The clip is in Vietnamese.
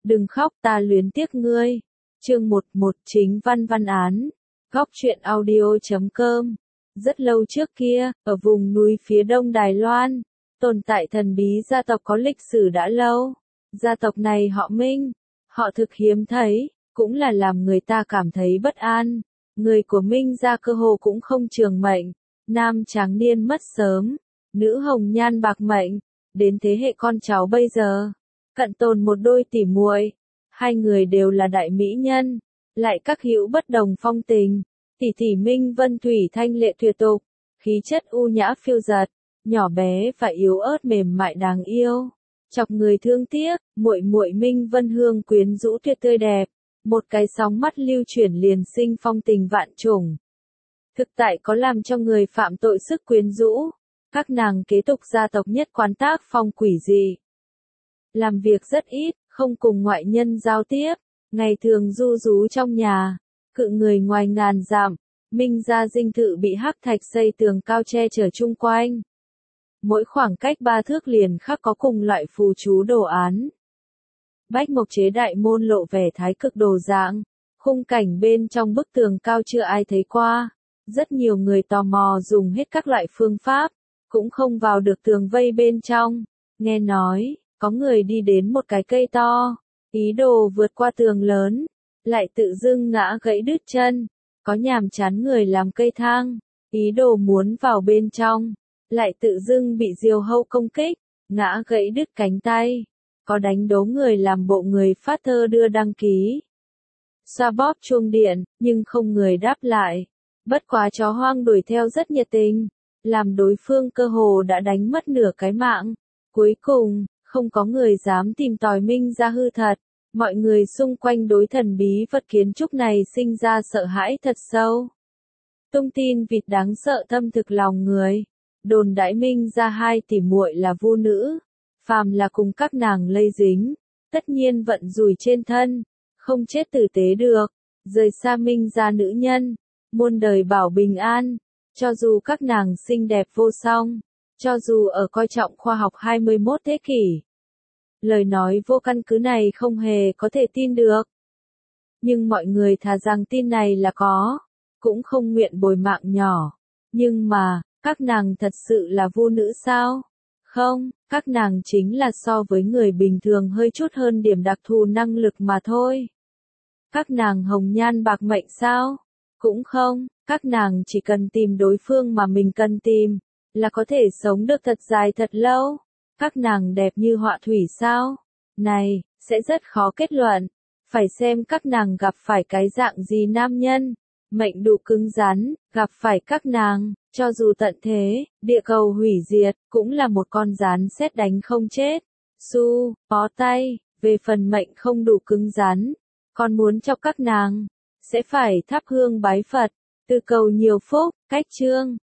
Đừng khóc ta luyến tiếc ngươi. Chương 11 chính văn văn án. Góc truyện audio.com. Rất lâu trước kia, ở vùng núi phía đông Đài Loan, tồn tại thần bí gia tộc có lịch sử đã lâu. Gia tộc này họ Minh, họ thực hiếm thấy, cũng là làm người ta cảm thấy bất an. Người của Minh gia cơ hồ cũng không trường mệnh, nam tráng niên mất sớm, nữ hồng nhan bạc mệnh, đến thế hệ con cháu bây giờ, cận tồn một đôi tỉ muội, hai người đều là đại mỹ nhân, lại các hữu bất đồng phong tình. Tỷ tỷ Minh Vân Thủy thanh lệ tuyệt tục, khí chất u nhã phiêu dật, nhỏ bé và yếu ớt mềm mại đáng yêu, chọc người thương tiếc. Muội muội Minh Vân Hương quyến rũ tuyệt tươi đẹp, một cái sóng mắt lưu chuyển liền sinh phong tình vạn trùng. Thực tại có làm cho người phạm tội sức quyến rũ, các nàng kế tục gia tộc nhất quán tác phong quỷ dị. Làm việc rất ít, không cùng ngoại nhân giao tiếp, ngày thường du rú trong nhà, cự người ngoài ngàn dặm. Minh gia dinh thự bị hắc thạch xây tường cao che chở chung quanh. Mỗi khoảng cách 3 thước liền khắc có cùng loại phù chú đồ án. Bách mộc chế đại môn lộ vẻ thái cực đồ dạng, khung cảnh bên trong bức tường cao chưa ai thấy qua. Rất nhiều người tò mò dùng hết các loại phương pháp, cũng không vào được tường vây bên trong. Nghe nói, có người đi đến một cái cây to, ý đồ vượt qua tường lớn, lại tự dưng ngã gãy đứt chân. Có nhàm chán người làm cây thang, ý đồ muốn vào bên trong, lại tự dưng bị diều hâu công kích, ngã gãy đứt cánh tay. Có đánh đố người làm bộ người phát thơ đưa đăng ký, xoa bóp chuông điện, nhưng không người đáp lại. Bất quá chó hoang đuổi theo rất nhiệt tình, làm đối phương cơ hồ đã đánh mất nửa cái mạng. Cuối cùng, không có người dám tìm tòi Minh gia hư thật. Mọi người xung quanh đối thần bí vật kiến trúc này sinh ra sợ hãi thật sâu. Tung tin vịt đáng sợ thâm thực lòng người. Đồn đãi Minh gia hai tỷ muội là vu nữ, phàm là cùng các nàng lây dính, tất nhiên vận rủi trên thân, không chết tử tế được. Rời xa Minh gia nữ nhân, muôn đời bảo bình an. Cho dù các nàng xinh đẹp vô song, cho dù ở coi trọng khoa học 21 thế kỷ. Lời nói vô căn cứ này không hề có thể tin được. Nhưng mọi người thà rằng tin này là có, cũng không nguyện bồi mạng nhỏ. Nhưng mà, các nàng thật sự là vu nữ sao? Không, các nàng chính là so với người bình thường hơi chút hơn điểm đặc thù năng lực mà thôi. Các nàng hồng nhan bạc mệnh sao? Cũng không, các nàng chỉ cần tìm đối phương mà mình cần tìm, là có thể sống được thật dài thật lâu. Các nàng đẹp như họa thủy sao? Này, sẽ rất khó kết luận. Phải xem các nàng gặp phải cái dạng gì nam nhân. Mệnh đủ cứng rắn, gặp phải các nàng, cho dù tận thế, địa cầu hủy diệt, cũng là một con gián sét đánh không chết. Su, bó tay, về phần mệnh không đủ cứng rắn, còn muốn cho các nàng, sẽ phải thắp hương bái Phật, từ cầu nhiều phúc. Cách chương